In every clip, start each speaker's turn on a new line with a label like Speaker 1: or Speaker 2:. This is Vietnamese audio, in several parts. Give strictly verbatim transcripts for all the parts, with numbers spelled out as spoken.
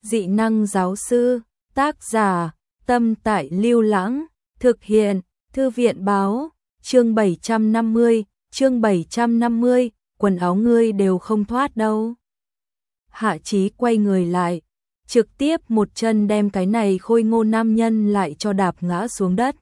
Speaker 1: Dị năng giáo sư, tác giả, Tâm Tại Lưu Lãng, thực hiện, Thư viện báo, chương bảy trăm năm mươi, chương bảy trăm năm mươi, quần áo ngươi đều không thoát đâu. Hạ Chí quay người lại, trực tiếp một chân đem cái này khôi ngô nam nhân lại cho đạp ngã xuống đất.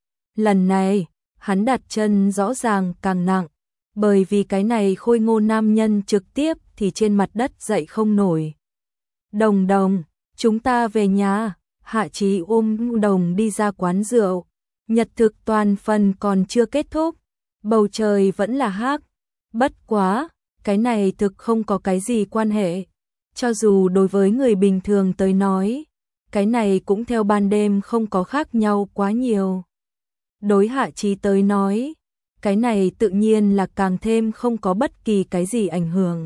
Speaker 1: Lần này, hắn đặt chân rõ ràng càng nặng, bởi vì cái này khôi ngô nam nhân trực tiếp thì trên mặt đất dậy không nổi. Đồng Đồng, chúng ta về nhà. Hạ Chí ôm Đồng đi ra quán rượu. Nhật thực toàn phần còn chưa kết thúc, bầu trời vẫn là hắc. Bất quá, cái này thực không có cái gì quan hệ. Cho dù đối với người bình thường tới nói, cái này cũng theo ban đêm không có khác nhau quá nhiều. Đối Hạ Chí tới nói, cái này tự nhiên là càng thêm không có bất kỳ cái gì ảnh hưởng.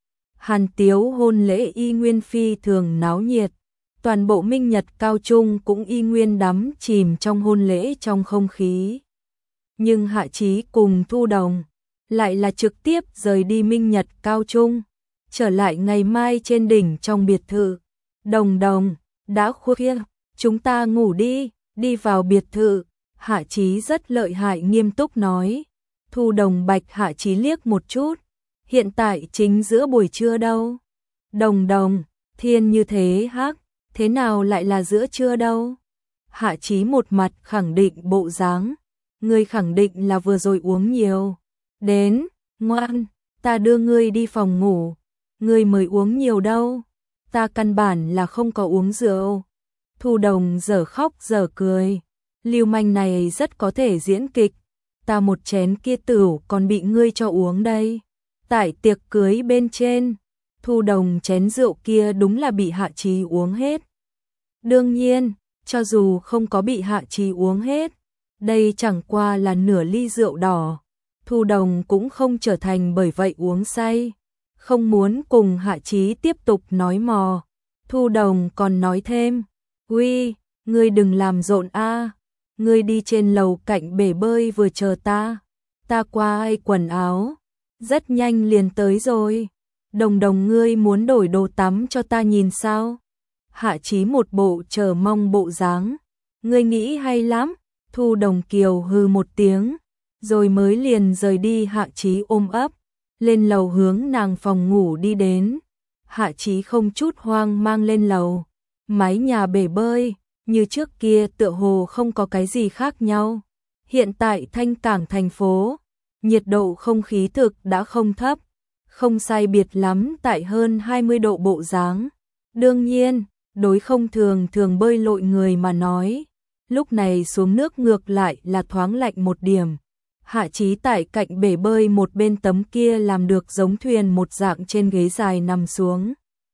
Speaker 1: Hàn Tiếu hôn lễ y nguyên phi thường náo nhiệt, toàn bộ Minh Nhật cao trung cũng y nguyên đắm chìm trong hôn lễ trong không khí. Nhưng Hạ Chí cùng Thu Đồng lại là trực tiếp rời đi Minh Nhật cao trung, trở lại ngày mai trên đỉnh trong biệt thự. Đồng Đồng, đã khuya, chúng ta ngủ đi, đi vào biệt thự. Hạ Chí rất lợi hại nghiêm túc nói. Thu Đồng bạch Hạ Chí liếc một chút, hiện tại chính giữa buổi trưa đâu. Đồng Đồng, thiên như thế hắc, thế nào lại là giữa trưa đâu? Hạ Chí một mặt khẳng định bộ dáng, ngươi khẳng định là vừa rồi uống nhiều. Đến, ngoan, ta đưa ngươi đi phòng ngủ. Ngươi mới uống nhiều đâu, ta căn bản là không có uống rượu. Thu Đồng dở khóc dở cười, lưu manh này rất có thể diễn kịch. Ta một chén kia tửu còn bị ngươi cho uống đây. Tại tiệc cưới bên trên, Thu Đồng chén rượu kia đúng là bị Hạ Chí uống hết. Đương nhiên, cho dù không có bị Hạ Chí uống hết, đây chẳng qua là nửa ly rượu đỏ. Thu Đồng cũng không trở thành bởi vậy uống say, không muốn cùng Hạ Chí tiếp tục nói mò. Thu Đồng còn nói thêm, uy, ngươi đừng làm rộn a, ngươi đi trên lầu cạnh bể bơi vừa chờ ta, ta qua ai quần áo, rất nhanh liền tới rồi. Đồng Đồng ngươi muốn đổi đồ tắm cho ta nhìn sao? Hạ Chí một bộ chờ mong bộ dáng, ngươi nghĩ hay lắm. Thu Đồng kiều hừ một tiếng, rồi mới liền rời đi. Hạ Chí ôm ấp, lên lầu hướng nàng phòng ngủ đi đến. Hạ Chí không chút hoang mang lên lầu, mái nhà bể bơi, như trước kia tựa hồ không có cái gì khác nhau. Hiện tại Thanh Cảng thành phố, nhiệt độ không khí thực đã không thấp, không sai biệt lắm tại hơn hai mươi độ bộ dáng. Đương nhiên, đối không thường thường bơi lội người mà nói, lúc này xuống nước ngược lại là thoáng lạnh một điểm. Hạ Chí tại cạnh bể bơi một bên tấm kia làm được giống thuyền một dạng trên ghế dài nằm xuống.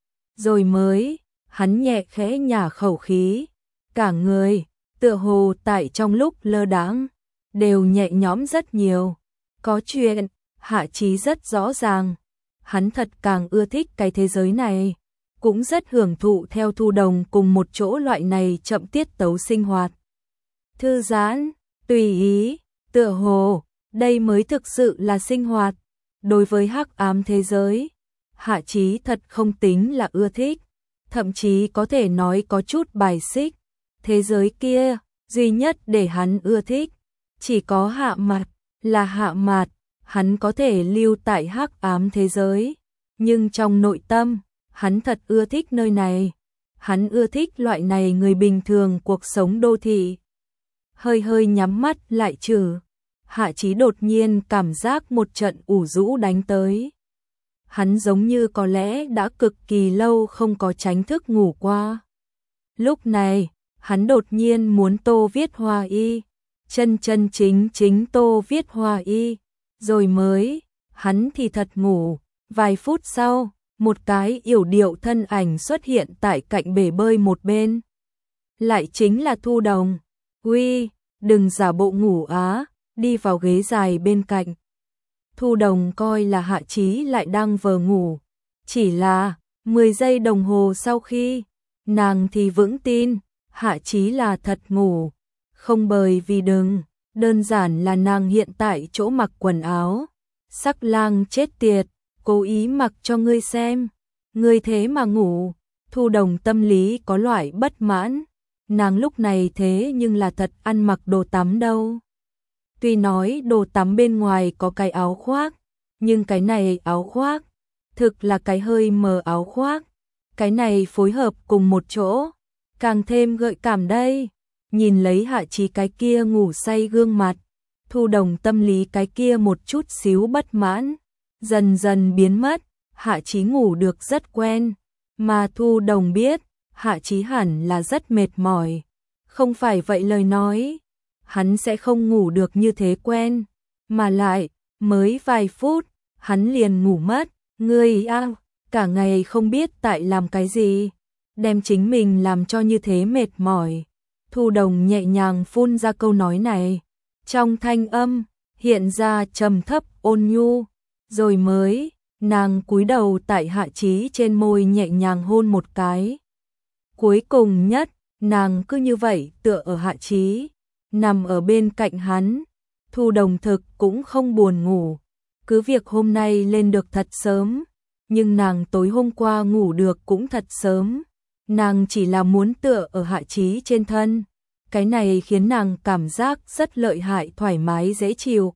Speaker 1: Rồi mới, hắn nhẹ khẽ nhả khẩu khí, cả người, tựa hồ tại trong lúc lơ đãng đều nhẹ nhõm rất nhiều. Có chuyện, Hạ Chí rất rõ ràng, hắn thật càng ưa thích cái thế giới này, cũng rất hưởng thụ theo Thu Đồng cùng một chỗ loại này chậm tiết tấu sinh hoạt. Thư giãn, tùy ý, tựa hồ, đây mới thực sự là sinh hoạt. Đối với hắc ám thế giới, Hạ Chí thật không tính là ưa thích, thậm chí có thể nói có chút bài xích. Thế giới kia, duy nhất để hắn ưa thích, chỉ có Hạ Mạt, là Hạ Mạt, hắn có thể lưu tại hắc ám thế giới, nhưng trong nội tâm, hắn thật ưa thích nơi này. Hắn ưa thích loại này người bình thường cuộc sống đô thị. Hơi hơi nhắm mắt lại trừ, Hạ Chí đột nhiên cảm giác một trận ủ rũ đánh tới. Hắn giống như có lẽ đã cực kỳ lâu không có tránh thức ngủ qua. Lúc này, hắn đột nhiên muốn tô viết hoa y, chân chân chính chính tô viết hoa y, rồi mới, hắn thì thật ngủ. Vài phút sau, một cái yểu điệu thân ảnh xuất hiện tại cạnh bể bơi một bên. Lại chính là Thu Đồng. Uy, đừng giả bộ ngủ á, đi vào ghế dài bên cạnh. Thu Đồng coi là Hạ Chí lại đang vờ ngủ. Chỉ là, mười giây đồng hồ sau khi, nàng thì vững tin, Hạ Chí là thật ngủ. Không bởi vì đừng, đơn giản là nàng hiện tại chỗ mặc quần áo. Sắc lang chết tiệt, cố ý mặc cho ngươi xem. Ngươi thế mà ngủ. Thu Đồng tâm lý có loại bất mãn, nàng lúc này thế nhưng là thật ăn mặc đồ tắm đâu. Tuy nói đồ tắm bên ngoài có cái áo khoác, nhưng cái này áo khoác, thực là cái hơi mờ áo khoác. Cái này phối hợp cùng một chỗ, càng thêm gợi cảm đây. Nhìn lấy Hạ Chí cái kia ngủ say gương mặt, Thu Đồng tâm lý cái kia một chút xíu bất mãn, dần dần biến mất. Hạ Chí ngủ được rất quen, mà Thu Đồng biết, Hạ Chí hẳn là rất mệt mỏi. Không phải vậy lời nói, hắn sẽ không ngủ được như thế quen, mà lại, mới vài phút, hắn liền ngủ mất. Ngươi a, cả ngày không biết tại làm cái gì, đem chính mình làm cho như thế mệt mỏi. Thu Đồng nhẹ nhàng phun ra câu nói này, trong thanh âm hiện ra trầm thấp ôn nhu, rồi mới nàng cúi đầu tại Hạ Chí trên môi nhẹ nhàng hôn một cái. Cuối cùng nhất, nàng cứ như vậy tựa ở Hạ Chí, nằm ở bên cạnh hắn. Thu Đồng thực cũng không buồn ngủ, cứ việc hôm nay lên được thật sớm, nhưng nàng tối hôm qua ngủ được cũng thật sớm. Nàng chỉ là muốn tựa ở Hạ Chí trên thân, cái này khiến nàng cảm giác rất lợi hại, thoải mái dễ chịu,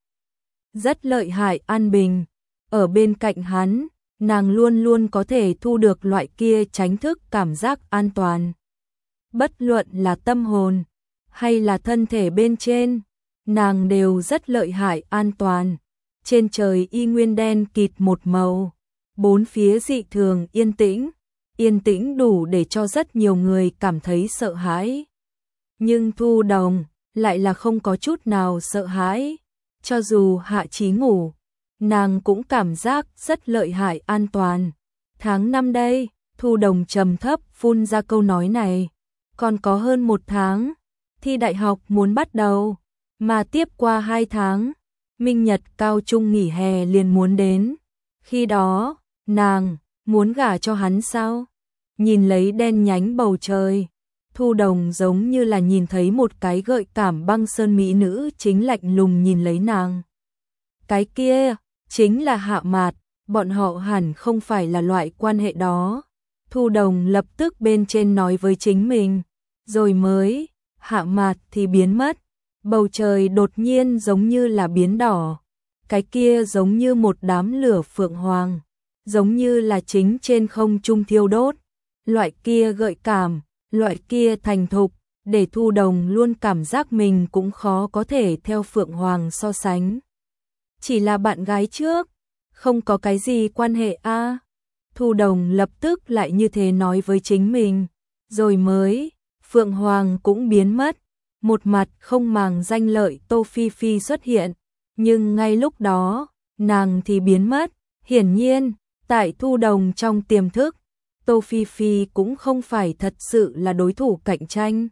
Speaker 1: rất lợi hại an bình. Ở bên cạnh hắn, nàng luôn luôn có thể thu được loại kia tránh thức cảm giác an toàn. Bất luận là tâm hồn hay là thân thể bên trên, nàng đều rất lợi hại an toàn. Trên trời y nguyên đen kịt một màu, bốn phía dị thường yên tĩnh, yên tĩnh đủ để cho rất nhiều người cảm thấy sợ hãi. Nhưng Thu Đồng lại là không có chút nào sợ hãi, cho dù Hạ Chí ngủ, nàng cũng cảm giác rất lợi hại an toàn. Tháng năm đây, Thu Đồng trầm thấp phun ra câu nói này, còn có hơn một tháng, thi đại học muốn bắt đầu, mà tiếp qua hai tháng, minh nhật cao trung nghỉ hè liền muốn đến. Khi đó, nàng muốn gả cho hắn sao? Nhìn lấy đen nhánh bầu trời, Thu Đồng giống như là nhìn thấy một cái gợi cảm băng sơn mỹ nữ chính lạnh lùng nhìn lấy nàng. Cái kia chính là Hạ Mạt, bọn họ hẳn không phải là loại quan hệ đó. Thu Đồng lập tức bên trên nói với chính mình, rồi mới, Hạ Mạt thì biến mất. Bầu trời đột nhiên giống như là biến đỏ, cái kia giống như một đám lửa phượng hoàng, giống như là chính trên không trung thiêu đốt. Loại kia gợi cảm, loại kia thành thục, để Thu Đồng luôn cảm giác mình cũng khó có thể theo phượng hoàng so sánh. Chỉ là bạn gái trước, không có cái gì quan hệ a. À. Thu Đồng lập tức lại như thế nói với chính mình, rồi mới, phượng hoàng cũng biến mất. Một mặt không màng danh lợi Tô Phi Phi xuất hiện, nhưng ngay lúc đó, nàng thì biến mất. Hiển nhiên, tại Thu Đồng trong tiềm thức, Tô Phi Phi cũng không phải thật sự là đối thủ cạnh tranh.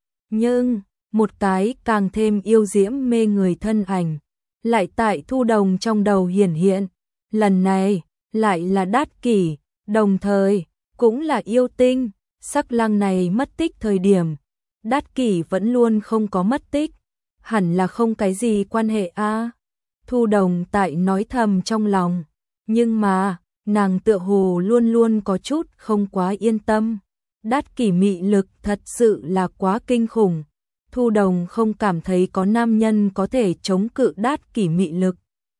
Speaker 1: Nhưng, một cái càng thêm yêu diễm mê người thân ảnh, lại tại Thu Đồng trong đầu hiển hiện. Lần này, lại là Đát Kỷ, đồng thời, cũng là yêu tinh. Sắc lang này mất tích thời điểm, Đát Kỷ vẫn luôn không có mất tích, hẳn là không cái gì quan hệ a. À. Thu Đồng tại nói thầm trong lòng, nhưng mà, nàng tựa hồ luôn luôn có chút không quá yên tâm. Đát Kỷ mị lực thật sự là quá kinh khủng. Thu Đồng không cảm thấy có nam nhân có thể chống cự Đát Kỷ mị lực.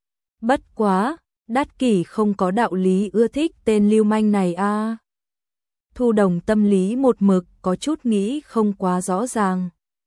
Speaker 1: Bất quá, Đát Kỷ không có đạo lý ưa thích tên lưu manh này a. À. Thu Đồng tâm lý một mực có chút nghĩ không quá rõ ràng.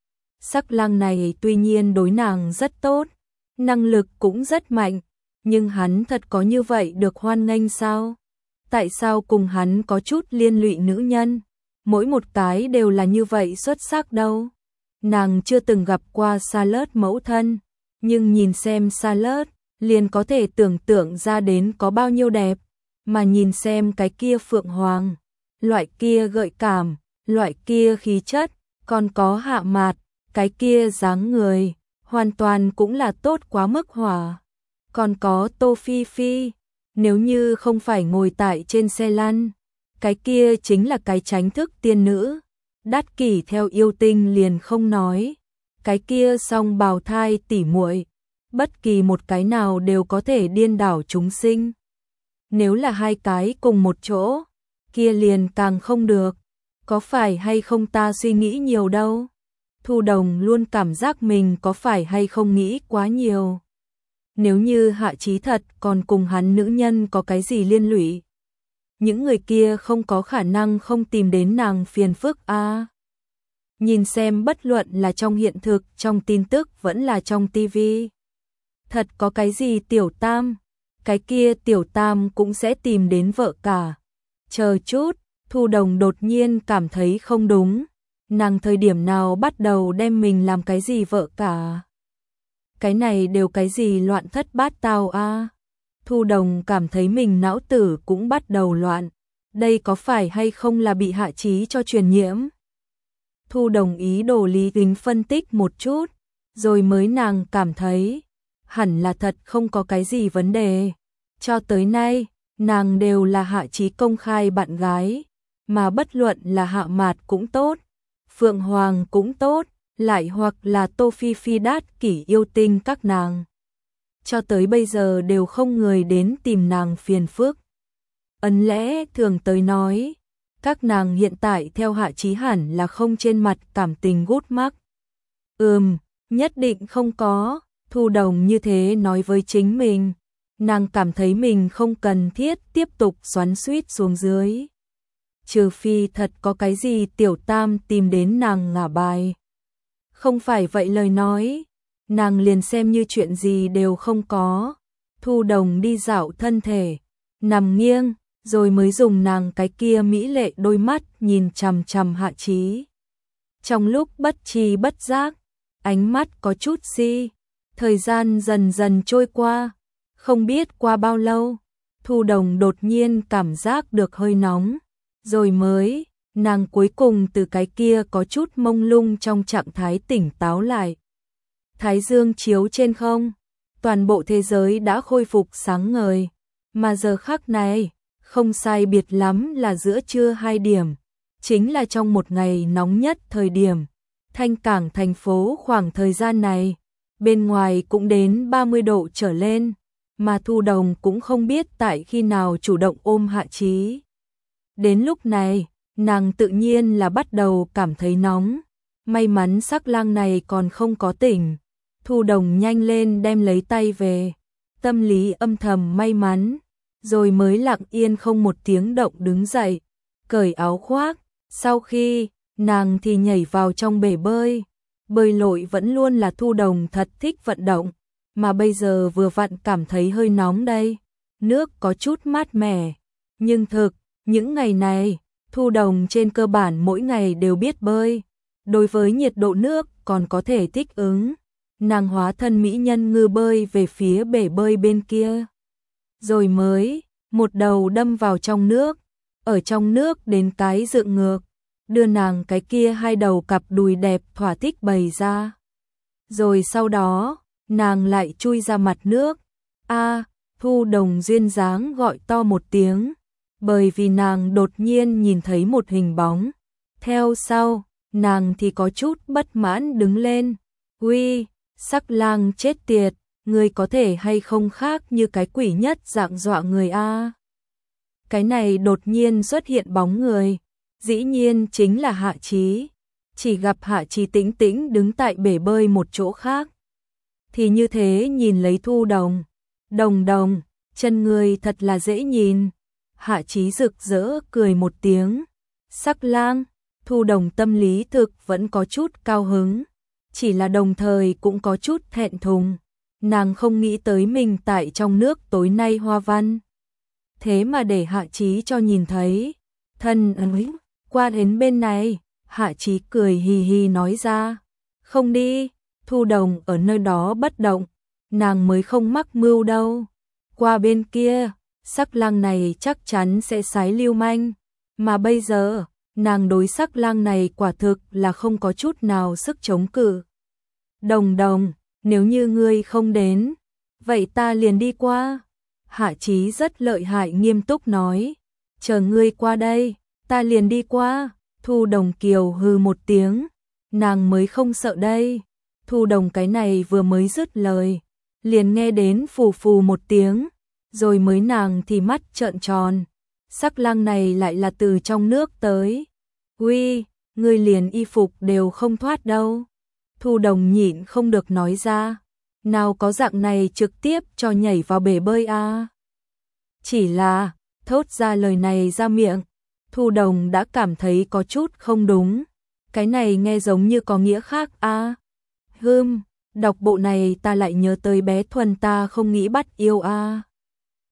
Speaker 1: Sắc lang này tuy nhiên đối nàng rất tốt, năng lực cũng rất mạnh, nhưng hắn thật có như vậy được hoan nghênh sao? Tại sao cùng hắn có chút liên lụy nữ nhân, mỗi một cái đều là như vậy xuất sắc đâu? Nàng chưa từng gặp qua Charlotte mẫu thân, nhưng nhìn xem Charlotte, liền có thể tưởng tượng ra đến có bao nhiêu đẹp, mà nhìn xem cái kia phượng hoàng, loại kia gợi cảm, loại kia khí chất, còn có Hạ Mạt, cái kia dáng người, hoàn toàn cũng là tốt quá mức hỏa. Còn có Tô Phi Phi, nếu như không phải ngồi tại trên xe lăn, cái kia chính là cái tránh thức tiên nữ. Đát Kỷ theo yêu tinh liền không nói, cái kia song bào thai tỉ muội, bất kỳ một cái nào đều có thể điên đảo chúng sinh. Nếu là hai cái cùng một chỗ, kia liền càng không được. Có phải hay không ta suy nghĩ nhiều đâu? Thu Đồng luôn cảm giác mình có phải hay không nghĩ quá nhiều. Nếu như Hạ Chí thật còn cùng hắn nữ nhân có cái gì liên lụy, những người kia không có khả năng không tìm đến nàng phiền phức a. À. Nhìn xem bất luận là trong hiện thực, trong tin tức vẫn là trong tivi. Thật có cái gì Tiểu Tam, cái kia Tiểu Tam cũng sẽ tìm đến vợ cả. Chờ chút, Thu Đồng đột nhiên cảm thấy không đúng. Nàng thời điểm nào bắt đầu đem mình làm cái gì vợ cả? Cái này đều cái gì loạn thất bát tao a? À? Thu Đồng cảm thấy mình não tử cũng bắt đầu loạn. Đây có phải hay không là bị Hạ Chí cho truyền nhiễm? Thu Đồng ý đồ lý tính phân tích một chút, rồi mới nàng cảm thấy hẳn là thật không có cái gì vấn đề. Cho tới nay, nàng đều là Hạ Chí công khai bạn gái, mà bất luận là Hạ Mạt cũng tốt, Phượng Hoàng cũng tốt, lại hoặc là Tô Phi Phi Đát Kỷ yêu tinh các nàng. Cho tới bây giờ đều không người đến tìm nàng phiền phức. Ấn lẽ thường tới nói, các nàng hiện tại theo Hạ Chí hẳn là không trên mặt cảm tình gút mắc. Ừm, nhất định không có. Thu Đồng như thế nói với chính mình. Nàng cảm thấy mình không cần thiết tiếp tục xoắn xuýt xuống dưới. Trừ phi thật có cái gì Tiểu Tam tìm đến nàng ngả bài. Không phải vậy lời nói, nàng liền xem như chuyện gì đều không có. Thu Đồng đi dạo thân thể, nằm nghiêng, rồi mới dùng nàng cái kia mỹ lệ đôi mắt nhìn chằm chằm Hạ Chí. Trong lúc bất tri bất giác, ánh mắt có chút si, thời gian dần dần trôi qua, không biết qua bao lâu, Thu Đồng đột nhiên cảm giác được hơi nóng, rồi mới, nàng cuối cùng từ cái kia có chút mông lung trong trạng thái tỉnh táo lại. Thái dương chiếu trên không, toàn bộ thế giới đã khôi phục sáng ngời, mà giờ khắc này, không sai biệt lắm là giữa trưa hai điểm, chính là trong một ngày nóng nhất thời điểm. Thanh Cảng thành phố khoảng thời gian này, bên ngoài cũng đến ba mươi độ trở lên, mà Thu Đồng cũng không biết tại khi nào chủ động ôm Hạ Chí. Đến lúc này, nàng tự nhiên là bắt đầu cảm thấy nóng, may mắn Sắc Lang này còn không có tỉnh. Thu Đồng nhanh lên đem lấy tay về, tâm lý âm thầm may mắn, rồi mới lặng yên không một tiếng động đứng dậy, cởi áo khoác, sau khi, nàng thì nhảy vào trong bể bơi. Bơi lội vẫn luôn là Thu Đồng thật thích vận động, mà bây giờ vừa vặn cảm thấy hơi nóng đây, nước có chút mát mẻ, nhưng thực, những ngày này, Thu Đồng trên cơ bản mỗi ngày đều biết bơi, đối với nhiệt độ nước còn có thể thích ứng. Nàng hóa thân mỹ nhân ngư bơi về phía bể bơi bên kia, rồi mới một đầu đâm vào trong nước, ở trong nước đến cái dựng ngược, đưa nàng cái kia hai đầu cặp đùi đẹp thỏa thích bày ra. Rồi sau đó, nàng lại chui ra mặt nước. A, Thu Đồng duyên dáng gọi to một tiếng, bởi vì nàng đột nhiên nhìn thấy một hình bóng. Theo sau, nàng thì có chút bất mãn đứng lên. Uy, Sắc Lang chết tiệt, ngươi có thể hay không khác như cái quỷ nhất dạng dọa người a. Cái này đột nhiên xuất hiện bóng người, dĩ nhiên chính là Hạ Chí. Chỉ gặp Hạ Chí tĩnh tĩnh đứng tại bể bơi một chỗ khác, thì như thế nhìn lấy Thu Đồng. Đồng Đồng, chân người thật là dễ nhìn. Hạ Chí rực rỡ cười một tiếng. Sắc Lang, Thu Đồng tâm lý thực vẫn có chút cao hứng, chỉ là đồng thời cũng có chút thẹn thùng. Nàng không nghĩ tới mình tại trong nước tối nay hoa văn, thế mà để Hạ Chí cho nhìn thấy. Thân ấy, qua đến bên này, Hạ Chí cười hì hì nói ra. Không đi. Thu Đồng ở nơi đó bất động, nàng mới không mắc mưu đâu. Qua bên kia, Sắc Lang này chắc chắn sẽ sái lưu manh, mà bây giờ, nàng đối Sắc Lang này quả thực là không có chút nào sức chống cự. Đồng Đồng, nếu như ngươi không đến, vậy ta liền đi qua. Hạ Chí rất lợi hại nghiêm túc nói. Chờ ngươi qua đây, ta liền đi qua. Thu Đồng kiều hừ một tiếng, nàng mới không sợ đây. Thu Đồng cái này vừa mới dứt lời, liền nghe đến phù phù một tiếng, rồi mới nàng thì mắt trợn tròn. sắc lang này lại là từ trong nước tới. Uy, ngươi liền y phục đều không thoát đâu. Thu Đồng nhịn không được nói ra, nào có dạng này trực tiếp cho nhảy vào bể bơi a. À? Chỉ là, thốt ra lời này ra miệng, Thu Đồng đã cảm thấy có chút không đúng. Cái này nghe giống như có nghĩa khác a. À? Hừm, đọc bộ này ta lại nhớ tới bé Thuần ta không nghĩ bắt yêu a. À?